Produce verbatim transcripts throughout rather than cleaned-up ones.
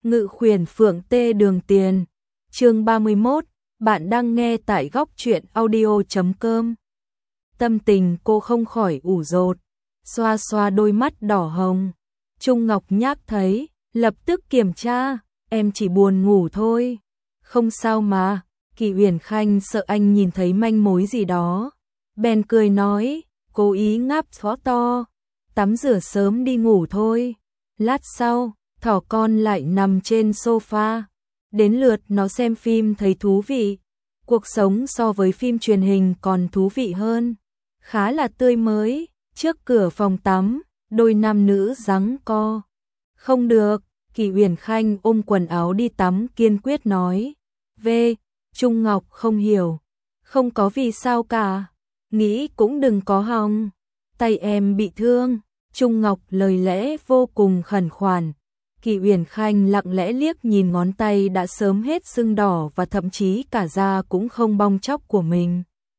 Ngự khuyển Phượng Tê Đường Tiền. Chương ba mươi mốt, bạn đang nghe tại góc truyện audio chấm com. Tâm tình cô không khỏi ủ rột, xoa xoa đôi mắt đỏ hồng. Trung Ngọc Nhác thấy, lập tức kiểm tra, em chỉ buồn ngủ thôi. Không sao mà, Kỳ Uyển Khanh sợ anh nhìn thấy manh mối gì đó. Bèn cười nói, cố ý ngáp phó to, tắm rửa sớm đi ngủ thôi. Lát sau, thỏ con lại nằm trên sofa. Đến lượt nó xem phim thấy thú vị. Cuộc sống so với phim truyền hình còn thú vị hơn. Khá là tươi mới, trước cửa phòng tắm, đôi nam nữ giằng co. Không được, Kỳ Uyển Khanh ôm quần áo đi tắm kiên quyết nói. Về, Trung Ngọc không hiểu. Không có vì sao cả. Nghĩ cũng đừng có hòng. Tay em bị thương. Trung Ngọc lời lẽ vô cùng khẩn khoản. Kỳ Uyển Khanh lặng lẽ liếc nhìn ngón tay đã sớm hết sưng đỏ và thậm chí cả da cũng không bong tróc của mình.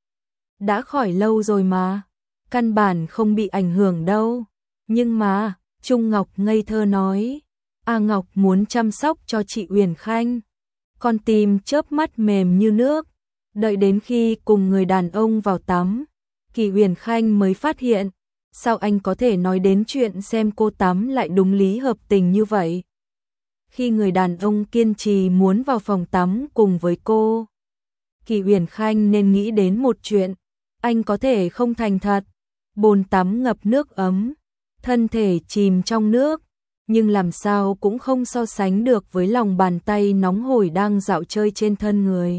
Đã khỏi lâu rồi mà, căn bản không bị ảnh hưởng đâu. Nhưng mà, Trung Ngọc ngây thơ nói, A Ngọc muốn chăm sóc cho chị Uyển Khanh. Con tim chớp mắt mềm như nước. Đợi đến khi cùng người đàn ông vào tắm, Kỳ Uyển Khanh mới phát hiện, sao anh có thể nói đến chuyện xem cô tắm lại đúng lý hợp tình như vậy? Khi người đàn ông kiên trì muốn vào phòng tắm cùng với cô, Kỳ Uyển Khanh nên nghĩ đến một chuyện, anh có thể không thành thật, bồn tắm ngập nước ấm, thân thể chìm trong nước, nhưng làm sao cũng không so sánh được với lòng bàn tay nóng hổi đang dạo chơi trên thân người.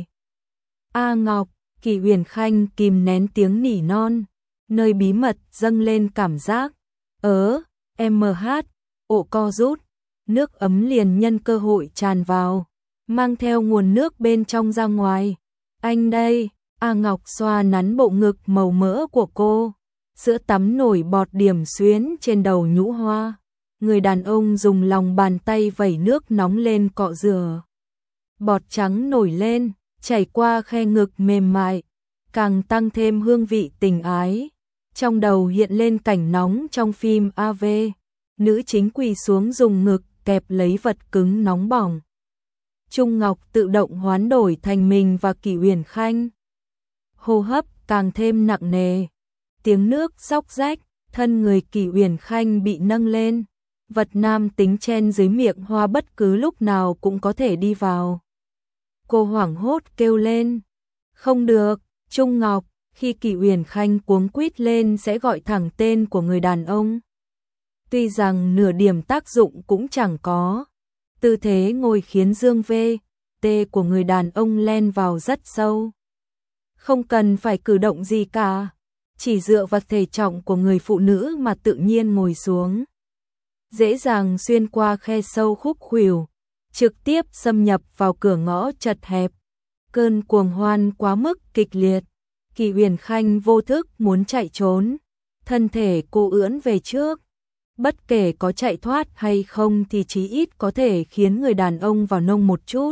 A Ngọc, Kỳ Uyển Khanh kìm nén tiếng nỉ non. Nơi bí mật dâng lên cảm giác ớ, em mh, ổ co rút, nước ấm liền nhân cơ hội tràn vào, mang theo nguồn nước bên trong ra ngoài. Anh đây, A Ngọc xoa nắn bộ ngực màu mỡ của cô, sữa tắm nổi bọt điểm xuyến trên đầu nhũ hoa. Người đàn ông dùng lòng bàn tay vẩy nước nóng lên cọ rửa. Bọt trắng nổi lên, chảy qua khe ngực mềm mại, càng tăng thêm hương vị tình ái. Trong đầu hiện lên cảnh nóng trong phim a vê, nữ chính quỳ xuống dùng ngực kẹp lấy vật cứng nóng bỏng. Trung Ngọc tự động hoán đổi thành mình và Kỳ Uyển Khanh. Hô hấp càng thêm nặng nề, tiếng nước róc rách, thân người Kỳ Uyển Khanh bị nâng lên, vật nam tính chen dưới miệng hoa bất cứ lúc nào cũng có thể đi vào. Cô hoảng hốt kêu lên, không được, Trung Ngọc. Khi Kỳ Uyển Khanh cuống quýt lên sẽ gọi thẳng tên của người đàn ông. Tuy rằng nửa điểm tác dụng cũng chẳng có. Tư thế ngồi khiến dương vê, tê của người đàn ông len vào rất sâu. Không cần phải cử động gì cả. Chỉ dựa vào thể trọng của người phụ nữ mà tự nhiên ngồi xuống. Dễ dàng xuyên qua khe sâu khúc khuỷu, trực tiếp xâm nhập vào cửa ngõ chật hẹp. Cơn cuồng hoan quá mức kịch liệt. Kỳ Uyển Khanh vô thức muốn chạy trốn, thân thể cô ưỡn về trước. Bất kể có chạy thoát hay không thì chí ít có thể khiến người đàn ông vào nông một chút.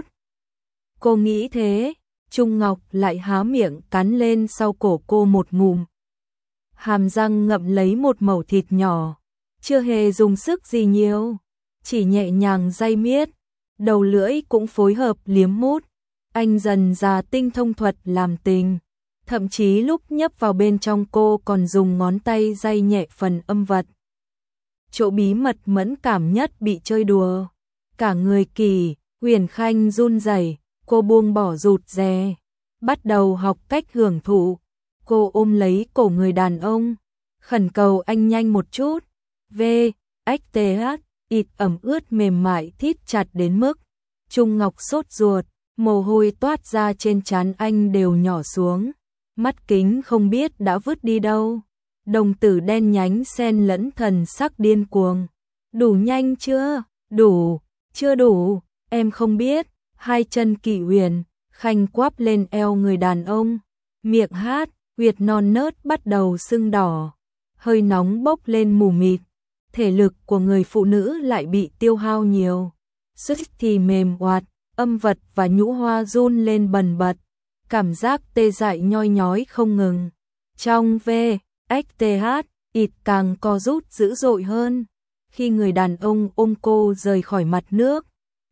Cô nghĩ thế, Trung Ngọc lại há miệng cắn lên sau cổ cô một ngụm. Hàm răng ngậm lấy một mẩu thịt nhỏ, chưa hề dùng sức gì nhiều, chỉ nhẹ nhàng day miết, đầu lưỡi cũng phối hợp liếm mút. Anh dần ra tinh thông thuật làm tình. Thậm chí lúc nhấp vào bên trong cô còn dùng ngón tay day nhẹ phần âm vật. Chỗ bí mật mẫn cảm nhất bị chơi đùa. Cả người Kỳ Uyển Khanh run rẩy, cô buông bỏ rụt rè, bắt đầu học cách hưởng thụ. Cô ôm lấy cổ người đàn ông, khẩn cầu anh nhanh một chút. V, ếch tê hát, ịt ẩm ướt mềm mại thít chặt đến mức Trung Ngọc sốt ruột, mồ hôi toát ra trên trán anh đều nhỏ xuống. Mắt kính không biết đã vứt đi đâu. Đồng tử đen nhánh xen lẫn thần sắc điên cuồng. Đủ nhanh chưa? Đủ, chưa đủ, em không biết. Hai chân Kỳ Uyển Khanh quắp lên eo người đàn ông. Miệng hát, huyệt non nớt bắt đầu sưng đỏ. Hơi nóng bốc lên mù mịt. Thể lực của người phụ nữ lại bị tiêu hao nhiều. Sức thì mềm oạt, âm vật và nhũ hoa run lên bần bật. Cảm giác tê dại nhoi nhói không ngừng. Trong V, ếch tê hát, ịt càng co rút dữ dội hơn. Khi người đàn ông ôm cô rời khỏi mặt nước,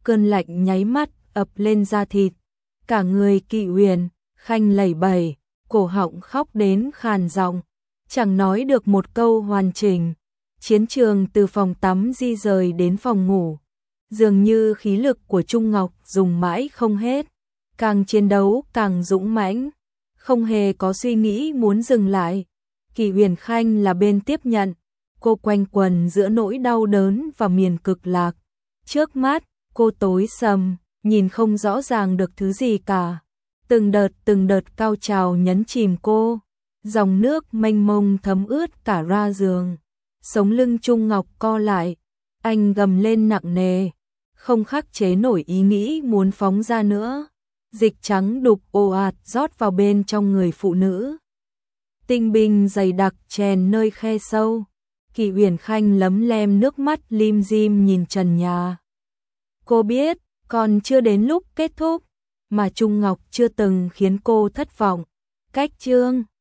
cơn lạnh nháy mắt ập lên da thịt, cả người Kỷ Uyển Khanh lẩy bẩy, cổ họng khóc đến khàn giọng, chẳng nói được một câu hoàn chỉnh. Chiến trường từ phòng tắm di rời đến phòng ngủ, dường như khí lực của Trung Ngọc dùng mãi không hết, càng chiến đấu càng dũng mãnh, không hề có suy nghĩ muốn dừng lại. Kỷ Uyển Khanh là bên tiếp nhận, cô quanh quẩn giữa nỗi đau đớn và miền cực lạc. Trước mắt, cô tối sầm, nhìn không rõ ràng được thứ gì cả. Từng đợt từng đợt cao trào nhấn chìm cô, dòng nước mênh mông thấm ướt cả ra giường. Sống lưng Trung Ngọc co lại, anh gầm lên nặng nề, không khắc chế nổi ý nghĩ muốn phóng ra nữa. Dịch trắng đục ồ ạt rót vào bên trong người phụ nữ. Tinh binh dày đặc chèn nơi khe sâu. Kỷ Uyển Khanh lấm lem nước mắt lim dim nhìn trần nhà. Cô biết, còn chưa đến lúc kết thúc, mà Trung Ngọc chưa từng khiến cô thất vọng. Cách chương